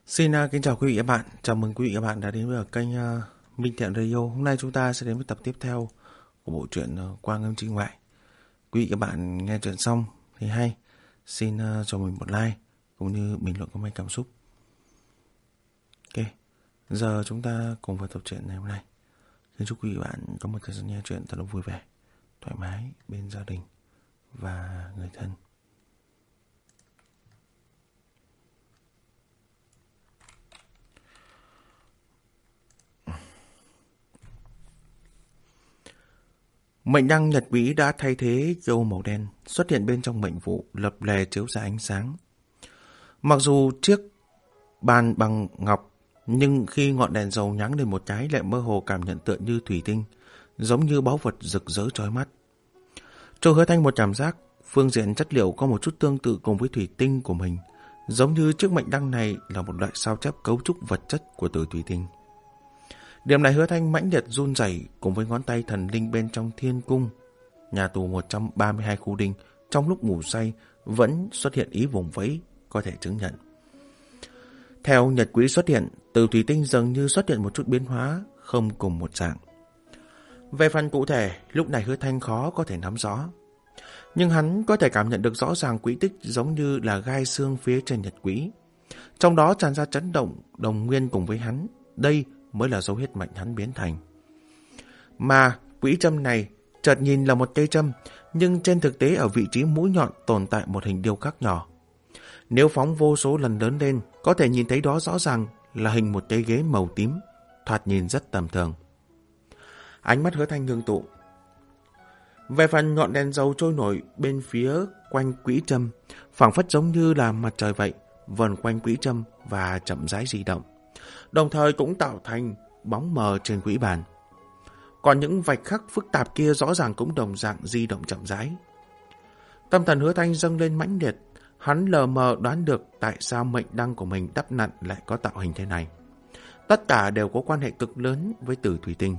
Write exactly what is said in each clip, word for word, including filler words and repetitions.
Xin uh, kính chào quý vị và các bạn. Chào mừng quý vị và các bạn đã đến với kênh uh, Minh Thiện Radio. Hôm nay chúng ta sẽ đến với tập tiếp theo của bộ truyện uh, Quang Âm Chi Ngoại. Quý vị và các bạn nghe truyện xong thì hay xin uh, cho mình một like cũng như bình luận comment cảm xúc. Ok, giờ chúng ta cùng vào tập truyện ngày hôm nay. Xin chúc quý vị và bạn có một thời gian nghe truyện thật là vui vẻ, thoải mái bên gia đình và người thân. Mệnh đăng nhật quỹ đã thay thế dâu màu đen, xuất hiện bên trong mệnh vụ, lập lè chiếu ra ánh sáng. Mặc dù chiếc bàn bằng ngọc, nhưng khi ngọn đèn dầu nháng lên một cái lại mơ hồ cảm nhận tựa như thủy tinh, giống như báu vật rực rỡ chói mắt. Cho Hứa Thanh một cảm giác, phương diện chất liệu có một chút tương tự cùng với thủy tinh của mình, giống như chiếc mệnh đăng này là một loại sao chép cấu trúc vật chất của từ thủy tinh. Điểm này Hứa Thanh mãnh liệt run rẩy cùng với ngón tay thần linh bên trong thiên cung, nhà tù một trăm ba mươi hai khu đinh, trong lúc ngủ say vẫn xuất hiện ý vùng vẫy, có thể chứng nhận. Theo nhật quỹ xuất hiện, từ thủy tinh dường như xuất hiện một chút biến hóa, không cùng một dạng. Về phần cụ thể, lúc này Hứa Thanh khó có thể nắm rõ. Nhưng hắn có thể cảm nhận được rõ ràng quỹ tích giống như là gai xương phía trên nhật quỹ. Trong đó tràn ra chấn động, đồng nguyên cùng với hắn. Đây mới là dấu huyết mạch hắn biến thành. Mà quỹ châm này chợt nhìn là một cây châm, nhưng trên thực tế ở vị trí mũi nhọn tồn tại một hình điêu khắc nhỏ. Nếu phóng vô số lần lớn lên, có thể nhìn thấy đó rõ ràng là hình một cây ghế màu tím, thoạt nhìn rất tầm thường. Ánh mắt Hứa Thanh ngưng tụ. Về phần ngọn đèn dầu trôi nổi bên phía quanh quỹ châm, phảng phất giống như là mặt trời vậy, vần quanh quỹ châm và chậm rãi di động, đồng thời cũng tạo thành bóng mờ trên quỹ bàn. Còn những vạch khắc phức tạp kia rõ ràng cũng đồng dạng di động chậm rãi. Tâm thần Hứa Thanh dâng lên mãnh liệt, hắn lờ mờ đoán được tại sao mệnh đăng của mình đắp nặn lại có tạo hình thế này. Tất cả đều có quan hệ cực lớn với tử thủy tinh.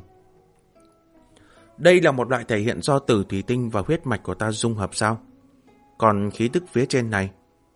Đây là một loại thể hiện do tử thủy tinh và huyết mạch của ta dung hợp sao? Còn khí tức phía trên này?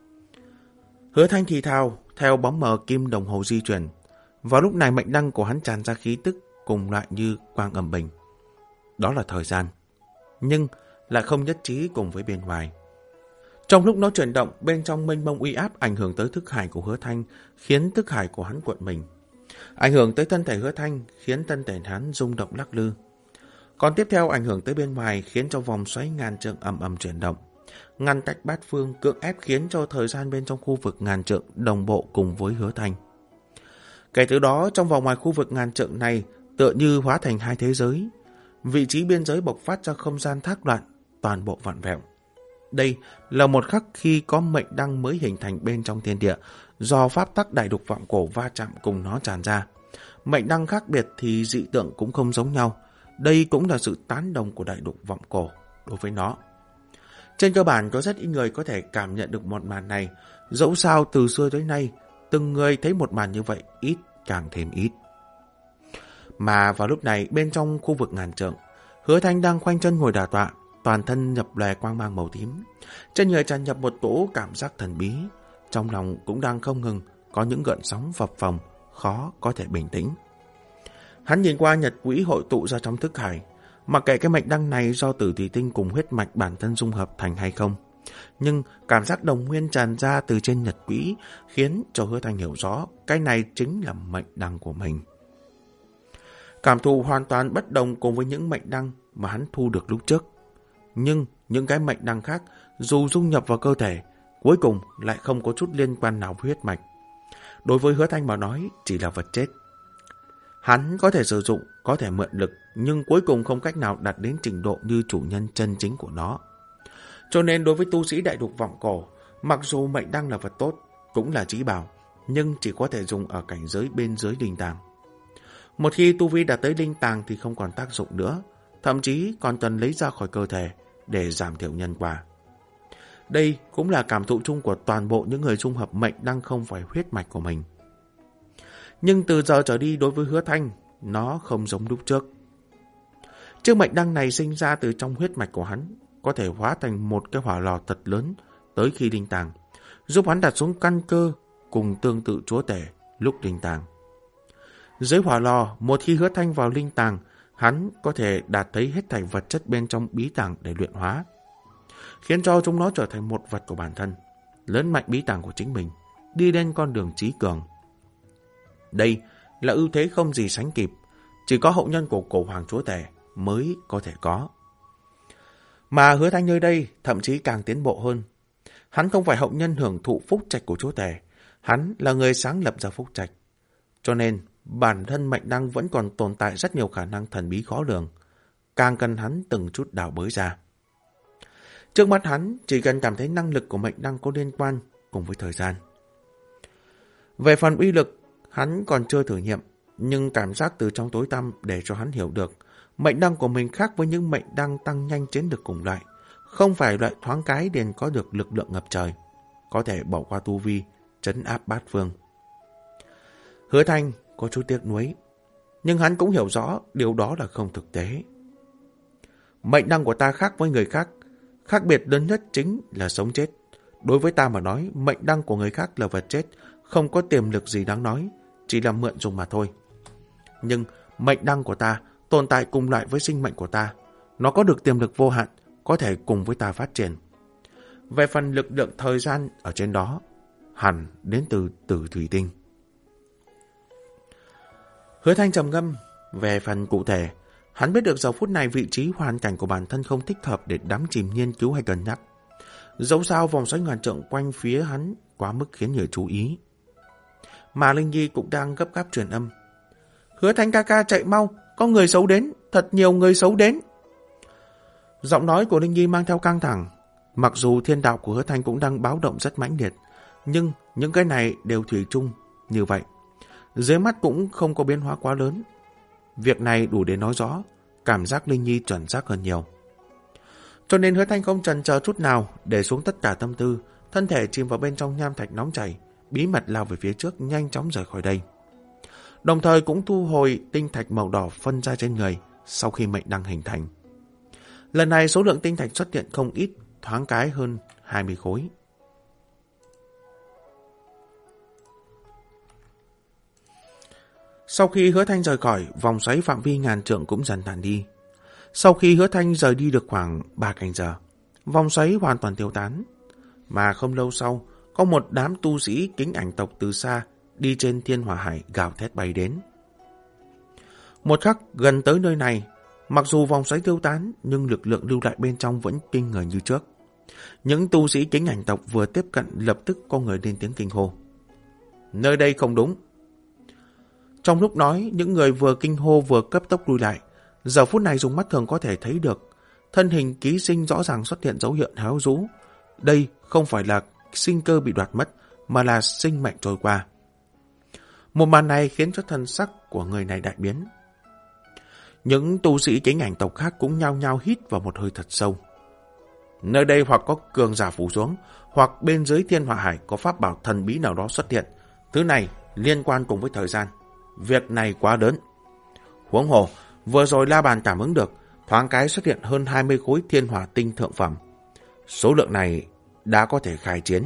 Hứa Thanh thì thào, theo bóng mờ kim đồng hồ di chuyển. Vào lúc này mệnh đăng của hắn tràn ra khí tức cùng loại như quang âm bình. Đó là thời gian, nhưng lại không nhất trí cùng với bên ngoài. Trong lúc nó chuyển động, bên trong mênh mông uy áp ảnh hưởng tới thức hải của Hứa Thanh, khiến thức hải của hắn cuộn mình. Ảnh hưởng tới thân thể Hứa Thanh, khiến thân thể hắn rung động lắc lư. Còn tiếp theo ảnh hưởng tới bên ngoài, khiến cho vòng xoáy ngàn trượng ầm ầm chuyển động, ngăn cách bát phương, cưỡng ép khiến cho thời gian bên trong khu vực ngàn trượng đồng bộ cùng với Hứa Thanh. Kể từ đó, trong vòng ngoài khu vực ngàn trượng này tựa như hóa thành hai thế giới. Vị trí biên giới bộc phát ra không gian thác loạn, toàn bộ vặn vẹo. Đây là một khắc khi có mệnh đăng mới hình thành bên trong thiên địa, do pháp tắc đại đục vọng cổ va chạm cùng nó tràn ra. Mệnh đăng khác biệt thì dị tượng cũng không giống nhau. Đây cũng là sự tán đồng của đại đục vọng cổ đối với nó. Trên cơ bản có rất ít người có thể cảm nhận được một màn này. Dẫu sao từ xưa tới nay, từng người thấy một màn như vậy ít càng thêm ít. Mà vào lúc này bên trong khu vực ngàn trượng, Hứa Thanh đang khoanh chân ngồi đả tọa, toàn thân nhập lòe quang mang màu tím. Trên người tràn nhập một cỗ cảm giác thần bí, trong lòng cũng đang không ngừng có những gợn sóng phập phồng, khó có thể bình tĩnh. Hắn nhìn qua nhật quỹ hội tụ ra trong thức hải, mặc kệ cái mệnh đăng này do tử thủy tinh cùng huyết mạch bản thân dung hợp thành hay không, nhưng cảm giác đồng nguyên tràn ra từ trên nhật quỹ khiến cho Hứa Thanh hiểu rõ cái này chính là mệnh đăng của mình. Cảm thụ hoàn toàn bất đồng cùng với những mệnh đăng mà hắn thu được lúc trước. Nhưng những cái mệnh đăng khác dù dung nhập vào cơ thể, cuối cùng lại không có chút liên quan nào với huyết mạch. Đối với Hứa Thanh mà nói chỉ là vật chết. Hắn có thể sử dụng, có thể mượn lực, nhưng cuối cùng không cách nào đạt đến trình độ như chủ nhân chân chính của nó. Cho nên đối với tu sĩ đại đục vọng cổ, mặc dù mệnh đăng là vật tốt, cũng là chí bảo, nhưng chỉ có thể dùng ở cảnh giới bên dưới linh tàng. Một khi tu vi đạt tới linh tàng thì không còn tác dụng nữa, thậm chí còn cần lấy ra khỏi cơ thể để giảm thiểu nhân quả. Đây cũng là cảm thụ chung của toàn bộ những người dung hợp mệnh đăng không phải huyết mạch của mình. Nhưng từ giờ trở đi đối với Hứa Thanh, nó không giống lúc trước. Chiếc mệnh đăng này sinh ra từ trong huyết mạch của hắn, có thể hóa thành một cái hỏa lò thật lớn tới khi linh tàng, giúp hắn đặt xuống căn cơ cùng tương tự chúa tể lúc linh tàng. Dưới hỏa lò, một khi Hứa Thanh vào linh tàng, hắn có thể đạt thấy hết thảy vật chất bên trong bí tàng để luyện hóa, khiến cho chúng nó trở thành một vật của bản thân, lớn mạnh bí tàng của chính mình, đi lên con đường trí cường. Đây là ưu thế không gì sánh kịp, chỉ có hậu nhân của cổ hoàng chúa tể mới có thể có. Mà Hứa Thanh nơi đây thậm chí càng tiến bộ hơn. Hắn không phải hậu nhân hưởng thụ phúc trạch của chúa tể, hắn là người sáng lập ra phúc trạch. Cho nên, bản thân mệnh đăng vẫn còn tồn tại rất nhiều khả năng thần bí khó lường, càng cần hắn từng chút đào bới ra. Trước mắt hắn chỉ cần cảm thấy năng lực của mệnh đăng có liên quan cùng với thời gian. Về phần uy lực, hắn còn chưa thử nghiệm, nhưng cảm giác từ trong tối tăm để cho hắn hiểu được mệnh đăng của mình khác với những mệnh đăng tăng nhanh chiến lực cùng loại, không phải loại thoáng cái liền có được lực lượng ngập trời, có thể bỏ qua tu vi, trấn áp bát phương. Hứa Thanh có chút tiếc nuối, nhưng hắn cũng hiểu rõ điều đó là không thực tế. Mệnh đăng của ta khác với người khác, khác biệt lớn nhất chính là sống chết. Đối với ta mà nói, mệnh đăng của người khác là vật chết, không có tiềm lực gì đáng nói, chỉ là mượn dùng mà thôi. Nhưng mệnh đăng của ta tồn tại cùng loại với sinh mệnh của ta, nó có được tiềm lực vô hạn, có thể cùng với ta phát triển. Về phần lực lượng thời gian ở trên đó, hẳn đến từ tử thủy tinh. Hứa Thanh trầm ngâm. Về phần cụ thể, hắn biết được giờ phút này vị trí hoàn cảnh của bản thân không thích hợp để đắm chìm nghiên cứu hay cân nhắc. Dẫu sao vòng xoáy ngàn trượng quanh phía hắn quá mức khiến người chú ý. Mà Linh Nhi cũng đang gấp gáp truyền âm. Hứa Thanh ca ca chạy mau, có người xấu đến, thật nhiều người xấu đến. Giọng nói của Linh Nhi mang theo căng thẳng. Mặc dù thiên đạo của Hứa Thanh cũng đang báo động rất mãnh liệt, nhưng những cái này đều thủy chung như vậy. Dưới mắt cũng không có biến hóa quá lớn. Việc này đủ để nói rõ cảm giác Linh Nhi chuẩn xác hơn nhiều. Cho nên Hứa Thanh không chần chờ chút nào, để xuống tất cả tâm tư, thân thể chìm vào bên trong nham thạch nóng chảy, bí mật lao về phía trước, nhanh chóng rời khỏi đây. Đồng thời cũng thu hồi tinh thạch màu đỏ phân ra trên người sau khi mệnh đăng hình thành. Lần này số lượng tinh thạch xuất hiện không ít, thoáng cái hơn hai mươi khối. Sau khi Hứa Thanh rời khỏi, vòng xoáy phạm vi ngàn trượng cũng dần tàn đi. Sau khi Hứa Thanh rời đi được khoảng ba canh giờ, vòng xoáy hoàn toàn tiêu tán. Mà không lâu sau, có một đám tu sĩ kính ảnh tộc từ xa đi trên thiên hỏa hải gào thét bay đến. Một khắc gần tới nơi này, mặc dù vòng xoáy tiêu tán, nhưng lực lượng lưu lại bên trong vẫn kinh người như trước. Những tu sĩ kính ảnh tộc vừa tiếp cận lập tức có người lên tiếng kinh hô. Nơi đây không đúng. Trong lúc nói, những người vừa kinh hô vừa cấp tốc lui lại. Giờ phút này dùng mắt thường có thể thấy được, thân hình ký sinh rõ ràng xuất hiện dấu hiệu héo rũ. Đây không phải là sinh cơ bị đoạt mất, mà là sinh mệnh trôi qua. Một màn này khiến cho thần sắc của người này đại biến. Những tu sĩ kính ảnh tộc khác cũng nhao nhao hít vào một hơi thật sâu. Nơi đây hoặc có cường giả phủ xuống, hoặc bên dưới thiên hỏa hải có pháp bảo thần bí nào đó xuất hiện. Thứ này liên quan cùng với thời gian. Việc này quá lớn. Huống hồ, vừa rồi La Bàn cảm ứng được, thoáng cái xuất hiện hơn hai mươi khối thiên hỏa tinh thượng phẩm. Số lượng này đã có thể khai chiến.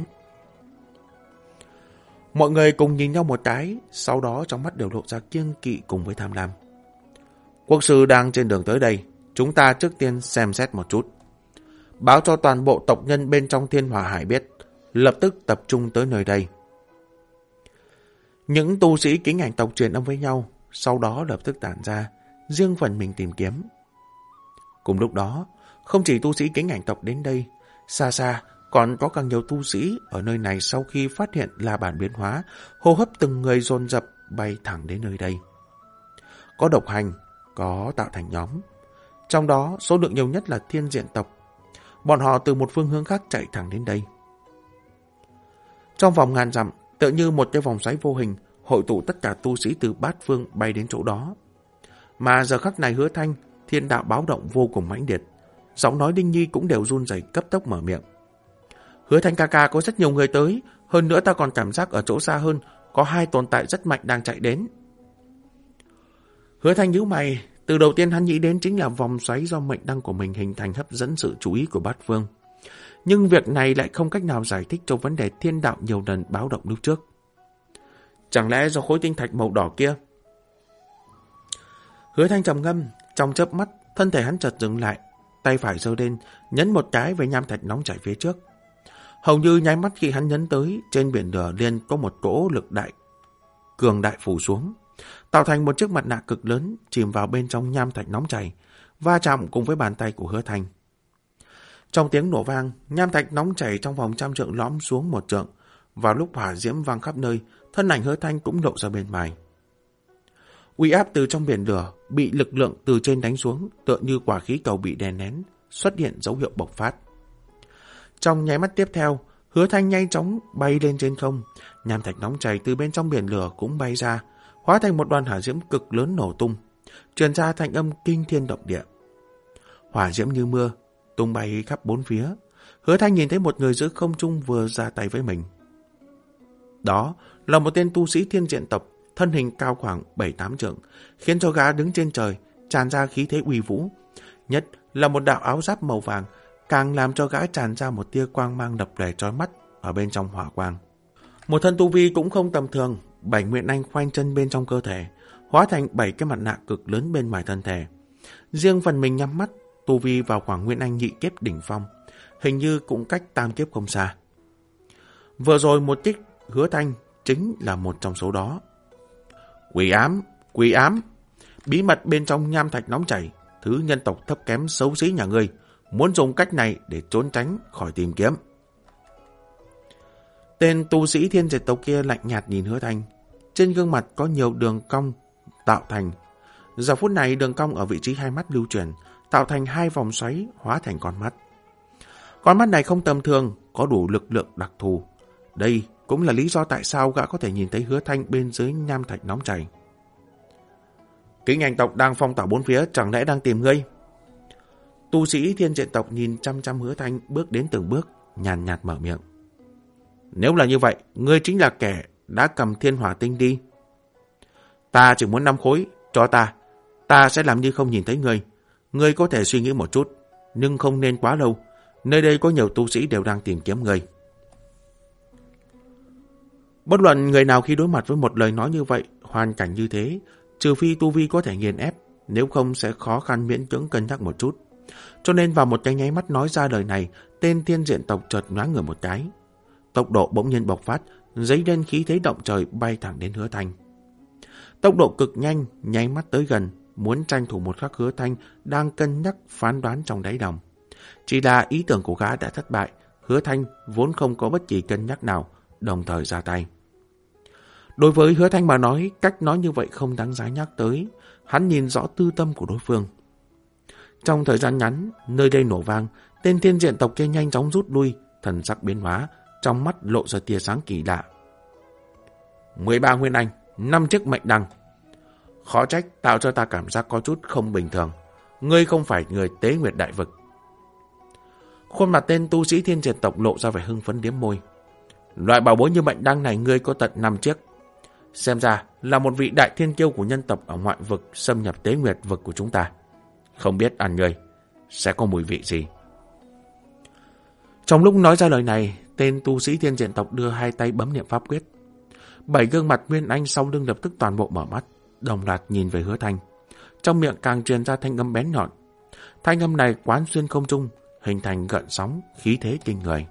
Mọi người cùng nhìn nhau một cái, sau đó trong mắt đều lộ ra kiêng kỵ cùng với tham lam. Quốc sư đang trên đường tới đây, chúng ta trước tiên xem xét một chút. Báo cho toàn bộ tộc nhân bên trong thiên hỏa hải biết, lập tức tập trung tới nơi đây. Những tu sĩ kính ảnh tộc truyền âm với nhau, sau đó lập tức tản ra, riêng phần mình tìm kiếm. Cùng lúc đó, không chỉ tu sĩ kính ảnh tộc đến đây, xa xa còn có càng nhiều tu sĩ ở nơi này sau khi phát hiện La Bàn biến hóa, hô hấp từng người dồn dập bay thẳng đến nơi đây. Có độc hành, có tạo thành nhóm. Trong đó, số lượng nhiều nhất là thiên diện tộc. Bọn họ từ một phương hướng khác chạy thẳng đến đây. Trong vòng ngàn dặm, tựa như một cái vòng xoáy vô hình, hội tụ tất cả tu sĩ từ bát phương bay đến chỗ đó. Mà giờ khắc này Hứa Thanh, thiên đạo báo động vô cùng mãnh liệt. Giọng nói Đinh Nhi cũng đều run rẩy cấp tốc mở miệng. Hứa Thanh ca ca, có rất nhiều người tới, hơn nữa ta còn cảm giác ở chỗ xa hơn, có hai tồn tại rất mạnh đang chạy đến. Hứa Thanh nhíu mày, từ đầu tiên hắn nghĩ đến chính là vòng xoáy do mệnh đăng của mình hình thành hấp dẫn sự chú ý của bát phương. Nhưng việc này lại không cách nào giải thích cho vấn đề thiên đạo nhiều lần báo động lúc trước. Chẳng lẽ do khối tinh thạch màu đỏ kia? Hứa Thanh trầm ngâm, trong chớp mắt, thân thể hắn chợt dừng lại, tay phải giơ lên, nhấn một cái về nham thạch nóng chảy phía trước. Hầu như nháy mắt khi hắn nhấn tới, trên biển lửa liền có một cỗ lực đại cường đại phủ xuống, tạo thành một chiếc mặt nạ cực lớn chìm vào bên trong nham thạch nóng chảy, va chạm cùng với bàn tay của Hứa Thanh. Trong tiếng nổ vang, nham thạch nóng chảy trong vòng trăm trượng lõm xuống một trượng. Vào lúc hỏa diễm vang khắp nơi, thân ảnh Hứa Thanh cũng lộ ra bên ngoài. Uy áp từ trong biển lửa bị lực lượng từ trên đánh xuống, tựa như quả khí cầu bị đè nén, xuất hiện dấu hiệu bộc phát. Trong nháy mắt tiếp theo, Hứa Thanh nhanh chóng bay lên trên không, nham thạch nóng chảy từ bên trong biển lửa cũng bay ra, hóa thành một đoàn hỏa diễm cực lớn nổ tung, truyền ra thanh âm kinh thiên động địa. Hỏa diễm như mưa tung bay khắp bốn phía. Hứa Thanh nhìn thấy một người giữa không trung vừa ra tay với mình. Đó là một tên tu sĩ thiên diện tộc, thân hình cao khoảng bảy tám trượng, khiến cho gã đứng trên trời tràn ra khí thế uy vũ. Nhất là một đạo áo giáp màu vàng, càng làm cho gã tràn ra một tia quang mang đập lòe chói mắt ở bên trong hỏa quang. Một thân tu vi cũng không tầm thường, bảy Nguyên Anh khoanh chân bên trong cơ thể, hóa thành bảy cái mặt nạ cực lớn bên ngoài thân thể. Riêng phần mình nhắm mắt, tu vi vào khoảng Nguyên Anh nhị kiếp đỉnh phong, hình như cũng cách tam kiếp không xa. Vừa rồi một kích Hứa Thanh chính là một trong số đó. Quỷ ám, quỷ ám, bí mật bên trong nham thạch nóng chảy, thứ nhân tộc thấp kém xấu xí nhà ngươi, muốn dùng cách này để trốn tránh khỏi tìm kiếm. Tên tu sĩ thiên diệt tộc kia lạnh nhạt nhìn Hứa Thanh, trên gương mặt có nhiều đường cong tạo thành. Giờ phút này đường cong ở vị trí hai mắt lưu chuyển, tạo thành hai vòng xoáy hóa thành con mắt. Con mắt này không tầm thường, có đủ lực lượng đặc thù. Đây cũng là lý do tại sao gã có thể nhìn thấy Hứa Thanh bên dưới nham thạch nóng chảy. Kính Anh tộc đang phong tỏa bốn phía, chẳng lẽ đang tìm ngươi? Tu sĩ thiên diện tộc nhìn chăm chăm Hứa Thanh bước đến từng bước, nhàn nhạt mở miệng. Nếu là như vậy, ngươi chính là kẻ đã cầm thiên hỏa tinh đi. Ta chỉ muốn năm khối, cho ta. Ta sẽ làm như không nhìn thấy ngươi. Ngươi có thể suy nghĩ một chút, nhưng không nên quá lâu. Nơi đây có nhiều tu sĩ đều đang tìm kiếm ngươi. Bất luận người nào khi đối mặt với một lời nói như vậy, hoàn cảnh như thế, trừ phi tu vi có thể nghiền ép, nếu không sẽ khó khăn miễn cưỡng cân nhắc một chút. Cho nên vào một cái nháy mắt nói ra lời này, tên thiên diện tộc chợt nhoáng người một cái. Tốc độ bỗng nhiên bộc phát, giấy lên khí thế động trời bay thẳng đến Hứa Thanh. Tốc độ cực nhanh, nháy mắt tới gần, muốn tranh thủ một khắc Hứa Thanh đang cân nhắc phán đoán trong đáy lòng. Chỉ là ý tưởng của gã đã thất bại, Hứa Thanh vốn không có bất kỳ cân nhắc nào, đồng thời ra tay. Đối với Hứa Thanh mà nói, cách nói như vậy không đáng giá nhắc tới, hắn nhìn rõ tư tâm của đối phương. Trong thời gian ngắn, nơi đây nổ vang, tên thiên diện tộc kia nhanh chóng rút lui, thần sắc biến hóa, trong mắt lộ ra tia sáng kỳ lạ. mười ba Nguyên Anh, năm chiếc mệnh đăng. Khó trách tạo cho ta cảm giác có chút không bình thường. Ngươi không phải người Tế Nguyệt Đại Vực. Khuôn mặt tên tu sĩ thiên diện tộc lộ ra vẻ hưng phấn điếm môi. Loại bảo bối như mệnh đăng này ngươi có tận năm chiếc. Xem ra là một vị đại thiên kiêu của nhân tộc ở ngoại vực xâm nhập Tế Nguyệt Vực của chúng ta. Không biết ăn ngươi sẽ có mùi vị gì. Trong lúc nói ra lời này, tên tu sĩ thiên diện tộc đưa hai tay bấm niệm pháp quyết. Bảy gương mặt Nguyên Anh sau lưng lập tức toàn bộ mở mắt, đồng loạt nhìn về Hứa Thanh. Trong miệng càng truyền ra thanh âm bén nhọn. Thanh âm này quán xuyên không trung, hình thành gợn sóng, khí thế kinh người.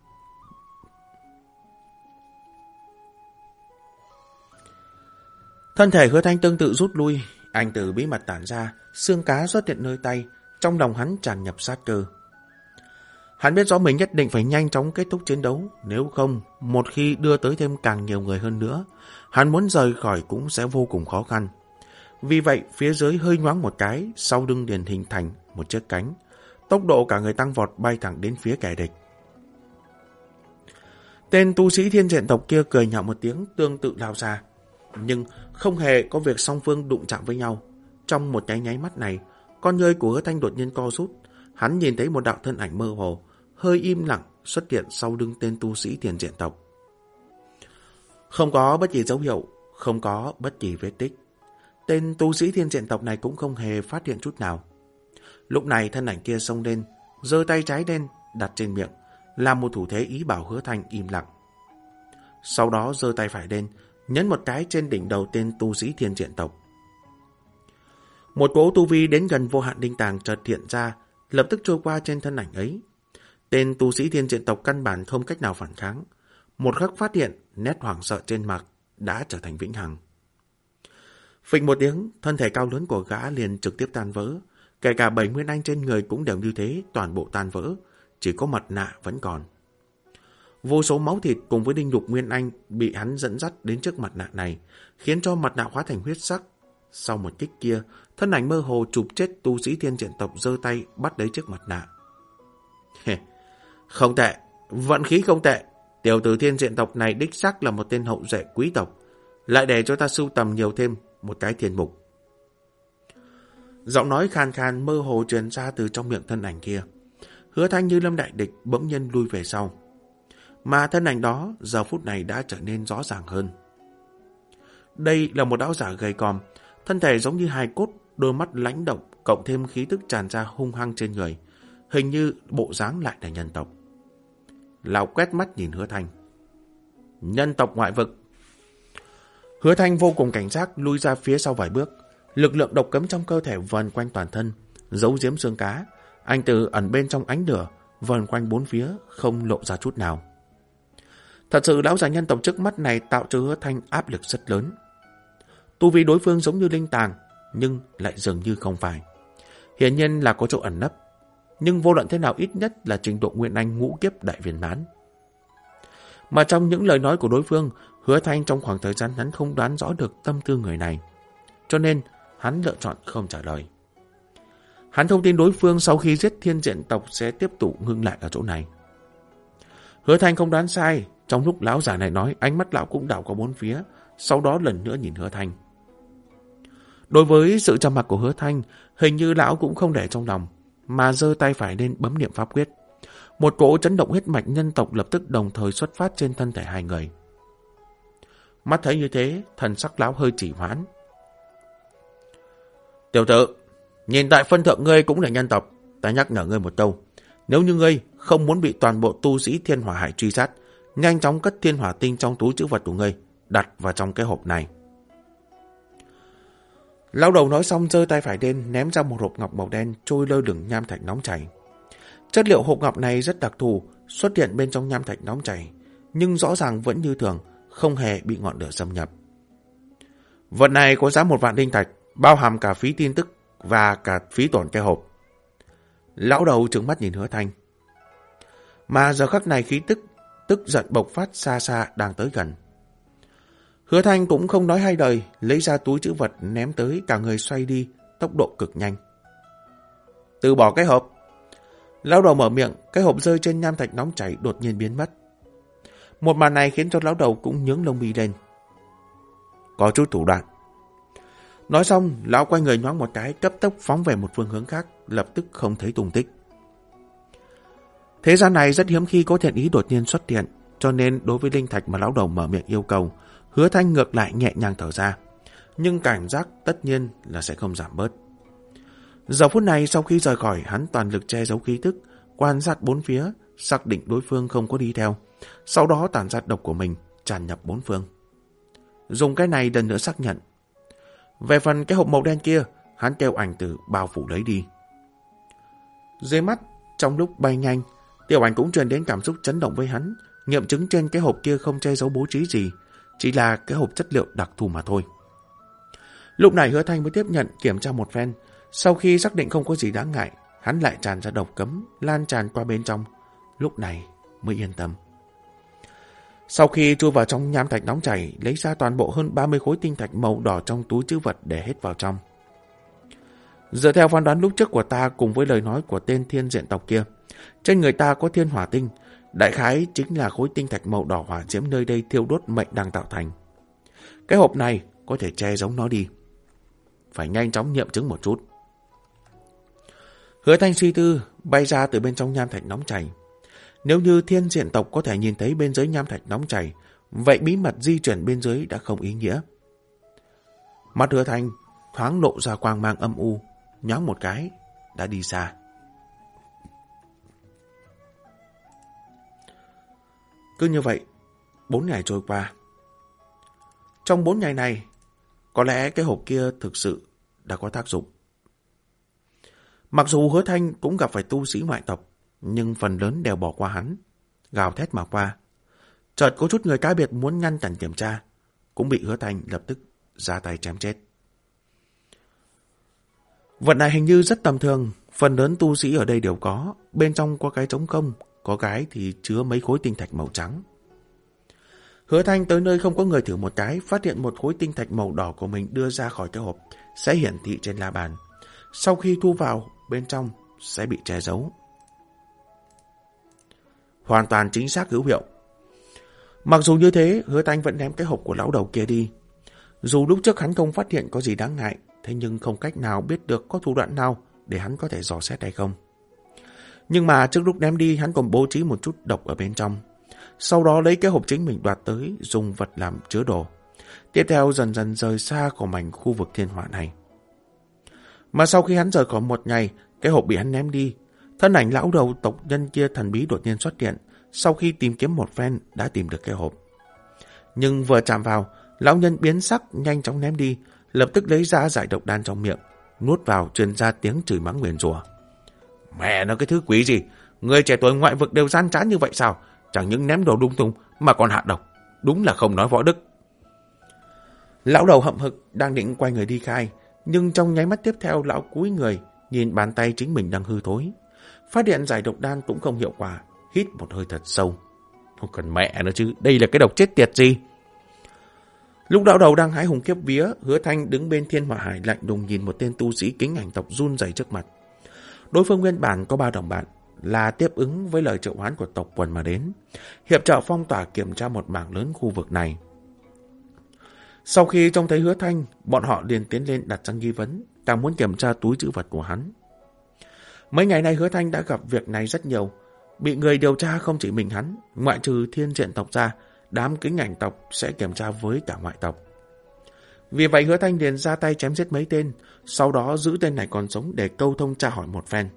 Thân thể Hứa Thanh tương tự rút lui, anh từ bí mật tản ra, xương cá xuất hiện nơi tay, trong lòng hắn tràn nhập sát cơ. Hắn biết rõ mình nhất định phải nhanh chóng kết thúc chiến đấu, nếu không, một khi đưa tới thêm càng nhiều người hơn nữa, hắn muốn rời khỏi cũng sẽ vô cùng khó khăn. Vì vậy, phía dưới hơi nhoáng một cái, sau lưng liền hình thành một chiếc cánh, tốc độ cả người tăng vọt bay thẳng đến phía kẻ địch. Tên tu sĩ thiên diện tộc kia cười nhạo một tiếng, tương tự lao ra, nhưng không hề có việc song phương đụng chạm với nhau. Trong một cái nháy mắt này, con ngươi của Hứa Thanh đột nhiên co rút, hắn nhìn thấy một đạo thân ảnh mơ hồ, hơi im lặng xuất hiện sau lưng tên tu sĩ thiên diện tộc. Không có bất kỳ dấu hiệu, không có bất kỳ vết tích. Tên tu sĩ thiên diện tộc này cũng không hề phát hiện chút nào. Lúc này thân ảnh kia xông lên, giơ tay trái lên đặt trên miệng, làm một thủ thế ý bảo Hứa Thanh im lặng. Sau đó giơ tay phải lên, nhấn một cái trên đỉnh đầu tên tu sĩ thiên diện tộc. Một cỗ tu vi đến gần vô hạn linh tàng chợt hiện ra, lập tức trôi qua trên thân ảnh ấy. Tên tu sĩ thiên diện tộc căn bản không cách nào phản kháng. Một khắc phát hiện, nét hoảng sợ trên mặt đã trở thành vĩnh hằng. Phịch một tiếng, thân thể cao lớn của gã liền trực tiếp tan vỡ. Kể cả bảy nguyên anh trên người cũng đều như thế, toàn bộ tan vỡ. Chỉ có mặt nạ vẫn còn. Vô số máu thịt cùng với đinh nhục nguyên anh bị hắn dẫn dắt đến trước mặt nạ này, khiến cho mặt nạ hóa thành huyết sắc. Sau một kích kia, thân ảnh mơ hồ chụp chết tu sĩ thiên diện tộc giơ tay bắt lấy trước mặt nạ. Không tệ, vận khí không tệ. Tiểu tử thiên diện tộc này đích xác là một tên hậu duệ quý tộc. Lại để cho ta sưu tầm nhiều thêm một cái thiên mục. Giọng nói khàn khàn mơ hồ truyền ra từ trong miệng thân ảnh kia. Hứa Thanh như lâm đại địch bỗng nhiên lui về sau. Mà thân ảnh đó giờ phút này đã trở nên rõ ràng hơn. Đây là một lão giả gầy còm, thân thể giống như hài cốt, đôi mắt lãnh động, cộng thêm khí tức tràn ra hung hăng trên người. Hình như bộ dáng lại là nhân tộc. Lão quét mắt nhìn Hứa Thanh. Nhân tộc ngoại vực. Hứa Thanh vô cùng cảnh giác lui ra phía sau vài bước. Lực lượng độc cấm trong cơ thể vần quanh toàn thân, giấu giếm xương cá. Anh từ ẩn bên trong ánh lửa, vần quanh bốn phía, không lộ ra chút nào. Thật sự lão già nhân tộc trước mắt này tạo cho Hứa Thanh áp lực rất lớn. Tu vi đối phương giống như linh tàng, nhưng lại dường như không phải. Hiển nhiên là có chỗ ẩn nấp. Nhưng vô luận thế nào ít nhất là trình độ nguyên anh ngũ kiếp đại viên mãn. Mà trong những lời nói của đối phương, Hứa Thanh trong khoảng thời gian ngắn không đoán rõ được tâm tư người này. Cho nên, hắn lựa chọn không trả lời. Hắn không tin đối phương sau khi giết thiên diện tộc sẽ tiếp tục ngưng lại ở chỗ này. Hứa Thanh không đoán sai, trong lúc lão giả này nói, ánh mắt lão cũng đảo qua bốn phía, sau đó lần nữa nhìn Hứa Thanh. Đối với sự trầm mặc của Hứa Thanh, hình như lão cũng không để trong lòng, mà giơ tay phải lên bấm niệm pháp quyết. Một cỗ chấn động huyết mạch nhân tộc lập tức đồng thời xuất phát trên thân thể hai người. Mắt thấy như thế, thần sắc lão hơi chỉ hoãn. Tiểu tử, nhìn tại phân thượng ngươi cũng là nhân tộc, ta nhắc nhở ngươi một câu. Nếu như ngươi không muốn bị toàn bộ tu sĩ thiên hỏa hải truy sát, nhanh chóng cất thiên hỏa tinh trong túi trữ vật của ngươi, đặt vào trong cái hộp này. Lão đầu nói xong giơ tay phải lên ném ra một hộp ngọc màu đen trôi lơ lửng nham thạch nóng chảy. Chất liệu hộp ngọc này rất đặc thù, xuất hiện bên trong nham thạch nóng chảy, nhưng rõ ràng vẫn như thường, không hề bị ngọn lửa xâm nhập. Vật này có giá một vạn linh thạch, bao hàm cả phí tin tức và cả phí tổn cái hộp. Lão đầu trừng mắt nhìn Hứa Thanh. Mà giờ khắc này khí tức tức giận bộc phát xa xa đang tới gần. Hứa Thanh cũng không nói hai lời, lấy ra túi trữ vật ném tới, cả người xoay đi, tốc độ cực nhanh. Từ bỏ cái hộp. Lão đầu mở miệng, cái hộp rơi trên nham thạch nóng chảy đột nhiên biến mất. Một màn này khiến cho lão đầu cũng nhướng lông mi lên. Có chút thủ đoạn. Nói xong, lão quay người nhoáng một cái, cấp tốc phóng về một phương hướng khác, lập tức không thấy tung tích. Thế gian này rất hiếm khi có thiện ý đột nhiên xuất hiện, cho nên đối với linh thạch mà lão đầu mở miệng yêu cầu, Hứa Thanh ngược lại nhẹ nhàng thở ra, nhưng cảm giác tất nhiên là sẽ không giảm bớt. Giờ phút này sau khi rời khỏi, hắn toàn lực che giấu khí tức, quan sát bốn phía, xác định đối phương không có đi theo, sau đó tản ra độc của mình tràn nhập bốn phương. Dùng cái này lần nữa xác nhận. Về phần cái hộp màu đen kia, hắn kêu ảnh tử bao phủ lấy đi. Dưới mắt, trong lúc bay nhanh, Tiểu Ảnh cũng truyền đến cảm xúc chấn động với hắn, nghiệm chứng trên cái hộp kia không che giấu bố trí gì, chỉ là cái hộp chất liệu đặc thù mà thôi. Lúc này Hứa Thanh mới tiếp nhận kiểm tra một phen, sau khi xác định không có gì đáng ngại, hắn lại tràn ra độc cấm, lan tràn qua bên trong, lúc này mới yên tâm. Sau khi chui vào trong nham thạch nóng chảy, lấy ra toàn bộ hơn ba mươi khối tinh thạch màu đỏ trong túi trữ vật để hết vào trong. Dựa theo phán đoán lúc trước của ta cùng với lời nói của tên thiên diện tộc kia, trên người ta có thiên hỏa tinh, đại khái chính là khối tinh thạch màu đỏ hỏa diễm nơi đây thiêu đốt mệnh đang tạo thành. Cái hộp này có thể che giấu nó đi. Phải nhanh chóng nghiệm chứng một chút. Hứa Thanh suy tư, bay ra từ bên trong nham thạch nóng chảy. Nếu như thiên diện tộc có thể nhìn thấy bên dưới nham thạch nóng chảy, vậy bí mật di chuyển bên dưới đã không ý nghĩa. Mắt Hứa Thanh thoáng lộ ra quang mang âm u, nhoáng một cái, đã đi xa. Cứ như vậy, bốn ngày trôi qua. Trong bốn ngày này, có lẽ cái hộp kia thực sự đã có tác dụng. Mặc dù Hứa Thanh cũng gặp phải tu sĩ ngoại tộc, nhưng phần lớn đều bỏ qua hắn, gào thét mà qua. Chợt có chút người cá biệt muốn ngăn cản kiểm tra, cũng bị Hứa Thanh lập tức ra tay chém chết. Vật này hình như rất tầm thường, phần lớn tu sĩ ở đây đều có, bên trong có cái trống không, có cái thì chứa mấy khối tinh thạch màu trắng. Hứa Thanh tới nơi không có người thử một cái, phát hiện một khối tinh thạch màu đỏ của mình đưa ra khỏi cái hộp, sẽ hiển thị trên la bàn. Sau khi thu vào, bên trong sẽ bị che giấu. Hoàn toàn chính xác hữu hiệu. Mặc dù như thế, Hứa Thanh vẫn ném cái hộp của lão đầu kia đi. Dù lúc trước hắn không phát hiện có gì đáng ngại, thế nhưng không cách nào biết được có thủ đoạn nào để hắn có thể dò xét hay không. Nhưng mà trước lúc ném đi, hắn còn bố trí một chút độc ở bên trong. Sau đó lấy cái hộp chính mình đoạt tới, dùng vật làm chứa đồ. Tiếp theo dần dần rời xa khỏi mảnh khu vực thiên hỏa này. Mà sau khi hắn rời khỏi một ngày, cái hộp bị hắn ném đi. Thân ảnh lão đầu tộc nhân kia thần bí đột nhiên xuất hiện. Sau khi tìm kiếm một phen, đã tìm được cái hộp. Nhưng vừa chạm vào, lão nhân biến sắc nhanh chóng ném đi, lập tức lấy ra giải độc đan trong miệng, nuốt vào truyền ra tiếng chửi mắng nguyền rủa. Mẹ nó cái thứ quỷ gì, người trẻ tuổi ngoại vực đều gian trá như vậy sao? Chẳng những ném đồ lung tung mà còn hạ độc, đúng là không nói võ đức. Lão đầu hậm hực đang định quay người đi khai, nhưng trong nháy mắt tiếp theo lão cúi người nhìn bàn tay chính mình đang hư thối, phát hiện giải độc đan cũng không hiệu quả, hít một hơi thật sâu. Không cần mẹ nữa chứ, đây là cái độc chết tiệt gì? Lúc lão đầu đang hái hùng kiếp vía, Hứa Thanh đứng bên thiên hỏa hải lạnh lùng nhìn một tên tu sĩ kính ảnh tộc run rẩy trước mặt. Đối phương nguyên bản có ba đồng bạn, là tiếp ứng với lời triệu hoán của tộc quần mà đến, hiệp trợ phong tỏa kiểm tra một mảng lớn khu vực này. Sau khi trông thấy Hứa Thanh, bọn họ liền tiến lên đặt ra nghi vấn, càng muốn kiểm tra túi trữ vật của hắn. Mấy ngày nay Hứa Thanh đã gặp việc này rất nhiều, bị người điều tra không chỉ mình hắn, ngoại trừ thiên diện tộc ra, đám kính ảnh tộc sẽ kiểm tra với cả ngoại tộc. Vì vậy Hứa Thanh liền ra tay chém giết mấy tên, sau đó giữ tên này còn sống để câu thông tra hỏi một phen.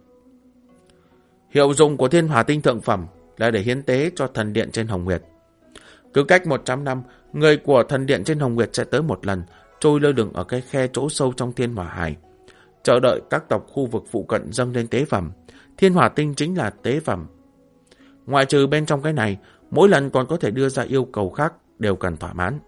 Hiệu dụng của thiên hỏa tinh thượng phẩm là để hiến tế cho thần điện trên Hồng Nguyệt. Cứ cách một trăm năm, người của thần điện trên Hồng Nguyệt sẽ tới một lần, trôi lơ lửng ở cái khe chỗ sâu trong thiên hỏa hải, chờ đợi các tộc khu vực phụ cận dâng lên tế phẩm. Thiên hỏa tinh chính là tế phẩm. Ngoại trừ bên trong cái này, mỗi lần còn có thể đưa ra yêu cầu khác đều cần thỏa mãn.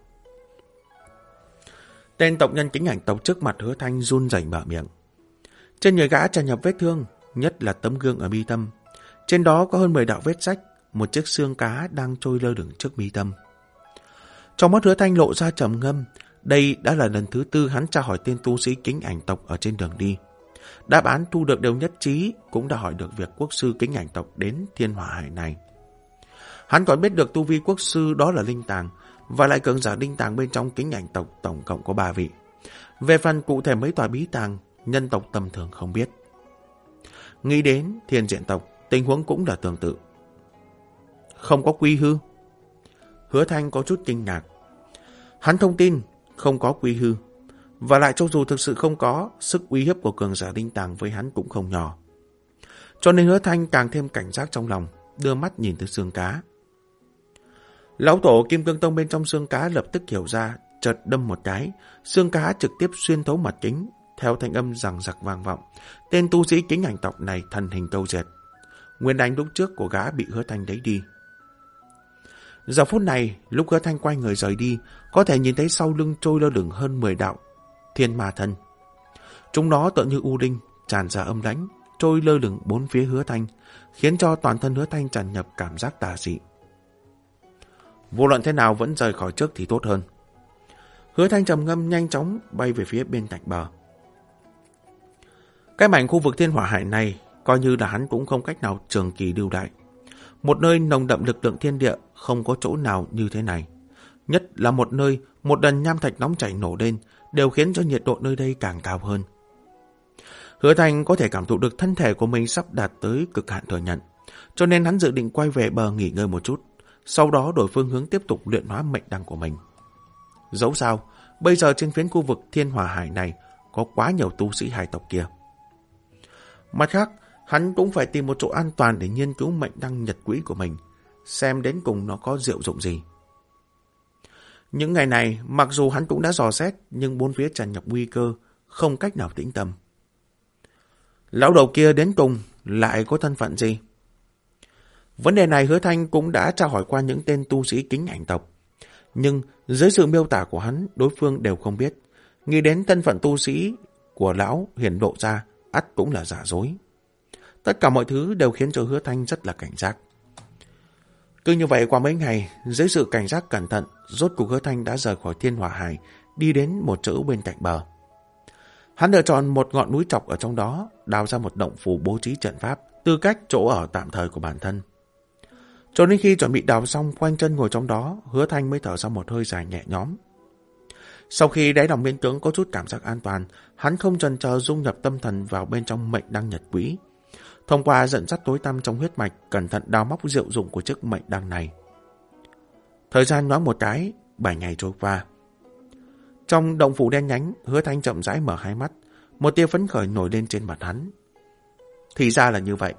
Tên tộc nhân kính ảnh tộc trước mặt Hứa Thanh run rẩy mở miệng. Trên người gã tràn nhập vết thương, nhất là tấm gương ở mi tâm. Trên đó có hơn mười đạo vết rách, một chiếc xương cá đang trôi lơ lửng trước mi tâm. Trong mắt Hứa Thanh lộ ra trầm ngâm, đây đã là lần thứ tư hắn tra hỏi tên tu sĩ kính ảnh tộc ở trên đường đi. Đáp án thu được đều nhất trí, cũng đã hỏi được việc quốc sư kính ảnh tộc đến thiên hỏa hải này. Hắn còn biết được tu vi quốc sư đó là linh tàng, và lại cường giả linh tàng bên trong kính ảnh tộc tổng cộng có ba vị. Về phần cụ thể mấy tòa bí tàng, nhân tộc tầm thường không biết. Nghĩ đến thiên diện tộc, tình huống cũng là tương tự. Không có quy hư. Hứa Thanh có chút kinh ngạc. Hắn thông tin không có quy hư, và lại cho dù thực sự không có, sức uy hiếp của cường giả linh tàng với hắn cũng không nhỏ. Cho nên Hứa Thanh càng thêm cảnh giác trong lòng, đưa mắt nhìn tới xương cá. Lão tổ Kim Cương Tông bên trong xương cá lập tức hiểu ra, chợt đâm một cái, xương cá trực tiếp xuyên thấu mặt kính, theo thanh âm rằng giặc vang vọng. Tên tu sĩ kính ảnh tộc này thần hình câu diệt. Nguyên đánh lúc trước của gã bị Hứa Thanh lấy đi. Giờ phút này, lúc Hứa Thanh quay người rời đi, có thể nhìn thấy sau lưng trôi lơ lửng hơn mười đạo thiên ma thân. Chúng nó tựa như u linh, tràn ra âm lãnh, trôi lơ lửng bốn phía Hứa Thanh, khiến cho toàn thân Hứa Thanh tràn nhập cảm giác tà dị. Vô luận thế nào vẫn rời khỏi trước thì tốt hơn. Hứa Thanh trầm ngâm nhanh chóng bay về phía bên cạnh bờ. Cái mảnh khu vực thiên hỏa hải này coi như là hắn cũng không cách nào trường kỳ lưu đại. Một nơi nồng đậm lực lượng thiên địa, không có chỗ nào như thế này. Nhất là một nơi một lần nham thạch nóng chảy nổ lên đều khiến cho nhiệt độ nơi đây càng cao hơn. Hứa Thanh có thể cảm thụ được thân thể của mình sắp đạt tới cực hạn thừa nhận, cho nên hắn dự định quay về bờ nghỉ ngơi một chút, sau đó đổi phương hướng tiếp tục luyện hóa mệnh đăng của mình. Dẫu sao, bây giờ trên phiến khu vực thiên hỏa hải này có quá nhiều tu sĩ hải tộc kia. Mặt khác, hắn cũng phải tìm một chỗ an toàn để nghiên cứu mệnh đăng nhật quỹ của mình, xem đến cùng nó có diệu dụng gì. Những ngày này, mặc dù hắn cũng đã dò xét, nhưng bốn phía tràn ngập nguy cơ, không cách nào tĩnh tâm. Lão đầu kia đến cùng lại có thân phận gì? Vấn đề này Hứa Thanh cũng đã tra hỏi qua những tên tu sĩ Kính Ảnh tộc. Nhưng dưới sự miêu tả của hắn, đối phương đều không biết. Nghĩ đến thân phận tu sĩ của lão hiển lộ ra, ắt cũng là giả dối. Tất cả mọi thứ đều khiến cho Hứa Thanh rất là cảnh giác. Cứ như vậy qua mấy ngày, dưới sự cảnh giác cẩn thận, rốt cuộc Hứa Thanh đã rời khỏi Thiên Hỏa Hải, đi đến một chỗ bên cạnh bờ. Hắn lựa chọn một ngọn núi trọc ở trong đó, đào ra một động phủ bố trí trận pháp, tư cách chỗ ở tạm thời của bản thân. Cho đến khi chuẩn bị đào xong, khoanh chân ngồi trong đó, Hứa Thanh mới thở ra một hơi dài nhẹ nhõm. Sau khi đáy lòng miễn cưỡng có chút cảm giác an toàn, hắn không chần chờ dung nhập tâm thần vào bên trong mệnh đăng nhật quỹ. Thông qua dẫn dắt tối tăm trong huyết mạch, cẩn thận đào móc diệu dụng của chiếc mệnh đăng này. Thời gian nhoáng một cái, bảy ngày trôi qua. Trong động phủ đen nhánh, Hứa Thanh chậm rãi mở hai mắt, một tia phấn khởi nổi lên trên mặt hắn. Thì ra là như vậy.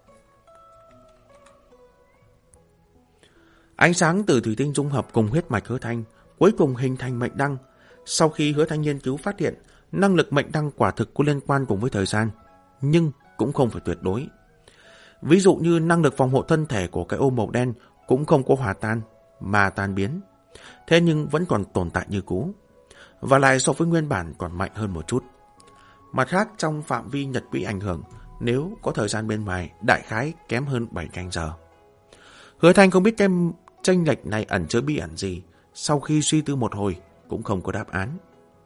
Ánh sáng từ thủy tinh dung hợp cùng huyết mạch Hứa Thanh, cuối cùng hình thành mệnh đăng. Sau khi Hứa Thanh nghiên cứu phát hiện, năng lực mệnh đăng quả thực có liên quan cùng với thời gian, nhưng cũng không phải tuyệt đối. Ví dụ như năng lực phòng hộ thân thể của cái ô màu đen cũng không có hòa tan, mà tan biến. Thế nhưng vẫn còn tồn tại như cũ. Và lại so với nguyên bản còn mạnh hơn một chút. Mặt khác, trong phạm vi nhật quỹ ảnh hưởng, nếu có thời gian bên ngoài, đại khái kém hơn bảy canh giờ. Hứa Thanh không biết cái chênh lệch này ẩn chứa bí ẩn gì, sau khi suy tư một hồi, cũng không có đáp án.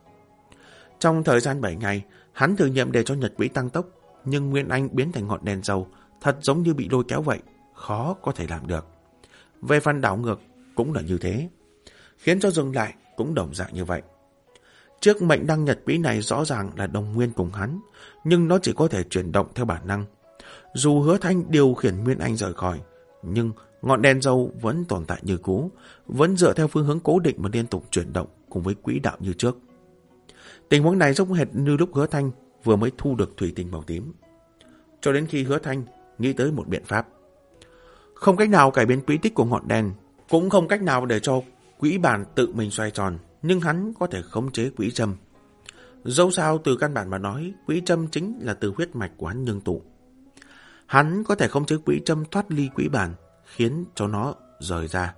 Trong thời gian bảy ngày, hắn thử nghiệm để cho nhật quỹ tăng tốc, nhưng Nguyên Anh biến thành ngọn đèn dầu, thật giống như bị lôi kéo vậy, khó có thể làm được. Về phần đảo ngược, cũng là như thế. Khiến cho dừng lại, cũng đồng dạng như vậy. Chiếc mệnh đăng nhật quỹ này rõ ràng là đồng nguyên cùng hắn, nhưng nó chỉ có thể chuyển động theo bản năng. Dù Hứa Thanh điều khiển Nguyên Anh rời khỏi, nhưng ngọn đèn dầu vẫn tồn tại như cũ, vẫn dựa theo phương hướng cố định mà liên tục chuyển động cùng với quỹ đạo như trước. Tình huống này giống hệt như lúc Hứa Thanh vừa mới thu được thủy tinh màu tím. Cho đến khi Hứa Thanh nghĩ tới một biện pháp. Không cách nào cải biến quỹ tích của ngọn đèn, cũng không cách nào để cho quỹ bàn tự mình xoay tròn, nhưng hắn có thể khống chế quỹ châm. Dẫu sao từ căn bản mà nói, quỹ châm chính là từ huyết mạch của hắn ngưng tụ. Hắn có thể khống chế quỹ châm thoát ly quỹ bàn, khiến cho nó rời ra.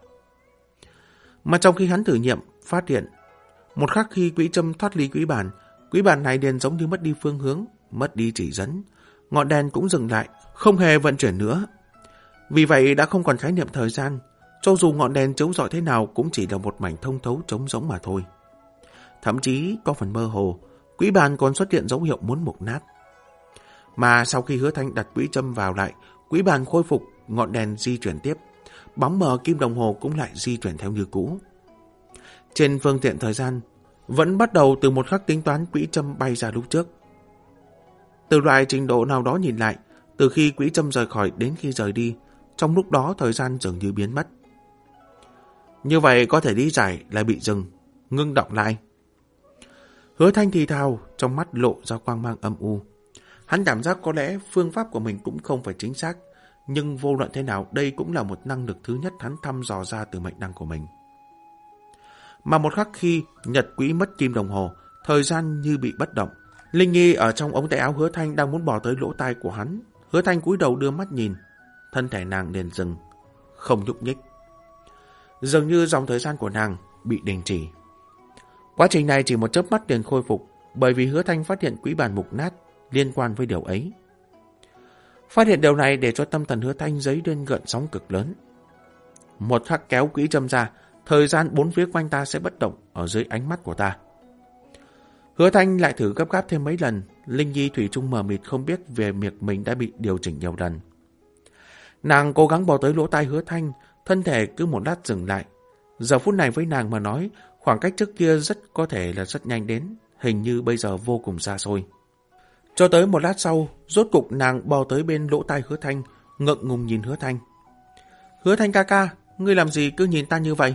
Mà trong khi hắn thử nghiệm, phát hiện, một khắc khi quỹ châm thoát ly quỹ bàn, quỹ bàn này liền giống như mất đi phương hướng, mất đi chỉ dẫn. Ngọn đèn cũng dừng lại, không hề vận chuyển nữa. Vì vậy đã không còn khái niệm thời gian, cho dù ngọn đèn chiếu rọi thế nào cũng chỉ là một mảnh thông thấu trống rỗng mà thôi. Thậm chí có phần mơ hồ, quỹ bàn còn xuất hiện dấu hiệu muốn mục nát. Mà sau khi Hứa Thanh đặt quỹ châm vào lại, quỹ bàn khôi phục, ngọn đèn di chuyển tiếp, bóng mờ kim đồng hồ cũng lại di chuyển theo như cũ. Trên phương tiện thời gian, vẫn bắt đầu từ một khắc tính toán quỹ châm bay ra lúc trước. Từ loại trình độ nào đó nhìn lại, từ khi quỹ châm rời khỏi đến khi rời đi, trong lúc đó thời gian dường như biến mất. Như vậy có thể lý giải là bị dừng, ngưng động lại. Hứa Thanh thì thào, trong mắt lộ ra quang mang âm u. Hắn cảm giác có lẽ phương pháp của mình cũng không phải chính xác, nhưng vô luận thế nào đây cũng là một năng lực thứ nhất hắn thăm dò ra từ mệnh đăng của mình. Mà một khắc khi nhật quỹ mất kim đồng hồ, thời gian như bị bất động. Linh Nhi ở trong ống tay áo Hứa Thanh đang muốn bò tới lỗ tai của hắn. Hứa Thanh cúi đầu đưa mắt nhìn, thân thể nàng liền dừng, không nhúc nhích. Dường như dòng thời gian của nàng bị đình chỉ. Quá trình này chỉ một chớp mắt liền khôi phục, bởi vì Hứa Thanh phát hiện quỹ bàn mục nát liên quan với điều ấy. Phát hiện điều này để cho tâm thần Hứa Thanh dấy lên gợn sóng cực lớn. Một khắc kéo quỹ châm ra, thời gian bốn phía quanh ta sẽ bất động ở dưới ánh mắt của ta. Hứa Thanh lại thử gấp gáp thêm mấy lần, Linh Nhi thủy chung mờ mịt không biết về việc mình đã bị điều chỉnh nhiều lần. Nàng cố gắng bò tới lỗ tai Hứa Thanh, thân thể cứ một lát dừng lại. Giờ phút này với nàng mà nói, khoảng cách trước kia rất có thể là rất nhanh đến, hình như bây giờ vô cùng xa xôi. Cho tới một lát sau, rốt cục nàng bò tới bên lỗ tai Hứa Thanh, ngượng ngùng nhìn Hứa Thanh. Hứa Thanh ca ca, ngươi làm gì cứ nhìn ta như vậy?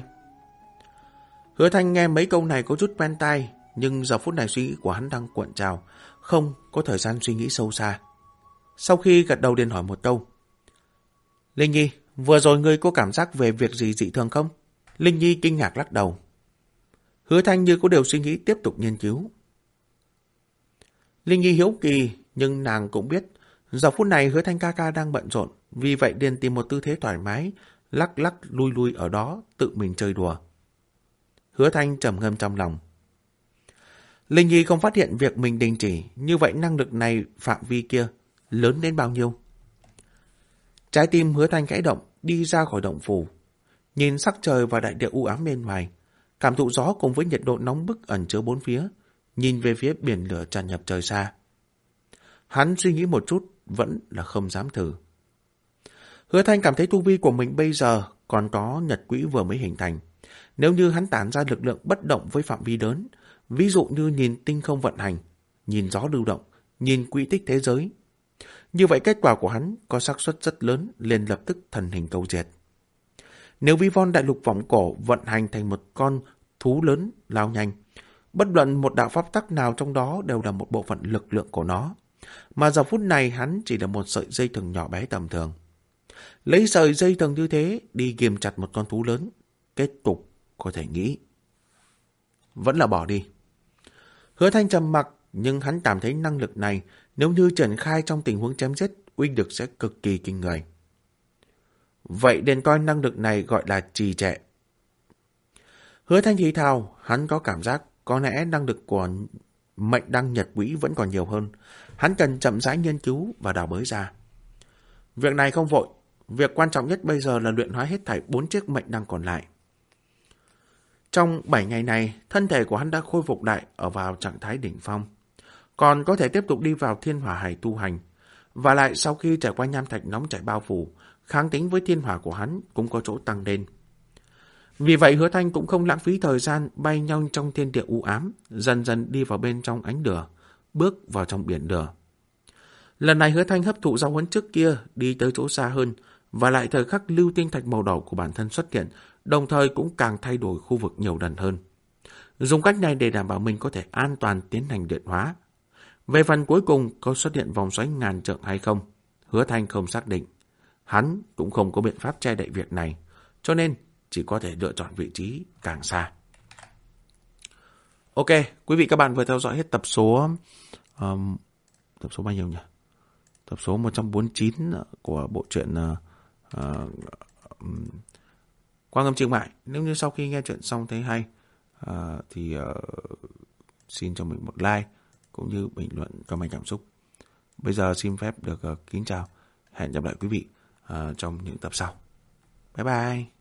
Hứa Thanh nghe mấy câu này có chút quen tai, nhưng giờ phút này suy nghĩ của hắn đang cuộn trào, không có thời gian suy nghĩ sâu xa. Sau khi gật đầu liền hỏi một câu. Linh Nhi, vừa rồi ngươi có cảm giác về việc gì dị thường không? Linh Nhi kinh ngạc lắc đầu. Hứa Thanh như có điều suy nghĩ tiếp tục nghiên cứu. Linh Nhi hiếu kỳ, nhưng nàng cũng biết, giờ phút này Hứa Thanh ca ca đang bận rộn, vì vậy liền tìm một tư thế thoải mái, lắc lắc lui lui ở đó, tự mình chơi đùa. Hứa Thanh trầm ngâm trong lòng. Linh Nhi không phát hiện việc mình đình chỉ, như vậy năng lực này phạm vi kia lớn đến bao nhiêu? Trái tim Hứa Thanh khẽ động, đi ra khỏi động phủ, nhìn sắc trời và đại địa u ám bên ngoài, cảm thụ gió cùng với nhiệt độ nóng bức ẩn chứa bốn phía, nhìn về phía biển lửa tràn ngập trời xa. Hắn suy nghĩ một chút, vẫn là không dám thử. Hứa Thanh cảm thấy tu vi của mình bây giờ còn có nhật quỹ vừa mới hình thành. Nếu như hắn tản ra lực lượng bất động với phạm vi lớn, ví dụ như nhìn tinh không vận hành, nhìn gió lưu động, nhìn quỹ tích thế giới, như vậy kết quả của hắn có xác suất rất lớn liền lập tức thần hình câu diệt. Nếu vi von đại lục võng cổ vận hành thành một con thú lớn lao nhanh, bất luận một đạo pháp tắc nào trong đó đều là một bộ phận lực lượng của nó, mà giờ phút này hắn chỉ là một sợi dây thừng nhỏ bé tầm thường. Lấy sợi dây thừng như thế đi ghim chặt một con thú lớn, kết cục có thể nghĩ. Vẫn là bỏ đi. Hứa Thanh trầm mặc, nhưng hắn cảm thấy năng lực này nếu như triển khai trong tình huống chém giết, uy lực sẽ cực kỳ kinh người. Vậy nên coi năng lực này gọi là trì trệ. Hứa Thanh thì thào, hắn có cảm giác có lẽ năng lực của mệnh đăng nhật quỹ vẫn còn nhiều hơn. Hắn cần chậm rãi nghiên cứu và đào bới ra. Việc này không vội, việc quan trọng nhất bây giờ là luyện hóa hết thảy bốn chiếc mệnh đăng còn lại. Trong bảy ngày này, thân thể của hắn đã khôi phục lại ở vào trạng thái đỉnh phong, còn có thể tiếp tục đi vào thiên hỏa hải tu hành. Và lại sau khi trải qua nham thạch nóng chảy bao phủ, kháng tính với thiên hỏa của hắn cũng có chỗ tăng lên. Vì vậy Hứa Thanh cũng không lãng phí thời gian bay nhau trong thiên địa u ám, dần dần đi vào bên trong ánh lửa, bước vào trong biển lửa. Lần này Hứa Thanh hấp thụ giáo huấn trước kia, đi tới chỗ xa hơn, và lại thời khắc lưu tinh thạch màu đỏ của bản thân xuất hiện, đồng thời cũng càng thay đổi khu vực nhiều lần hơn. Dùng cách này để đảm bảo mình có thể an toàn tiến hành luyện hóa. Về phần cuối cùng có xuất hiện vòng xoáy ngàn trượng hay không, Hứa Thanh không xác định. Hắn cũng không có biện pháp che đậy việc này, cho nên chỉ có thể lựa chọn vị trí càng xa. Ok, quý vị các bạn vừa theo dõi hết tập số... Um, tập số bao nhiêu nhỉ? Tập số một trăm bốn mươi chín của bộ truyện uh, uh, um, Quang Âm Trương Mại. Nếu như sau khi nghe chuyện xong thấy hay, uh, thì uh, xin cho mình một like, cũng như bình luận comment cảm xúc. Bây giờ xin phép được uh, kính chào. Hẹn gặp lại quý vị uh, trong những tập sau. Bye bye.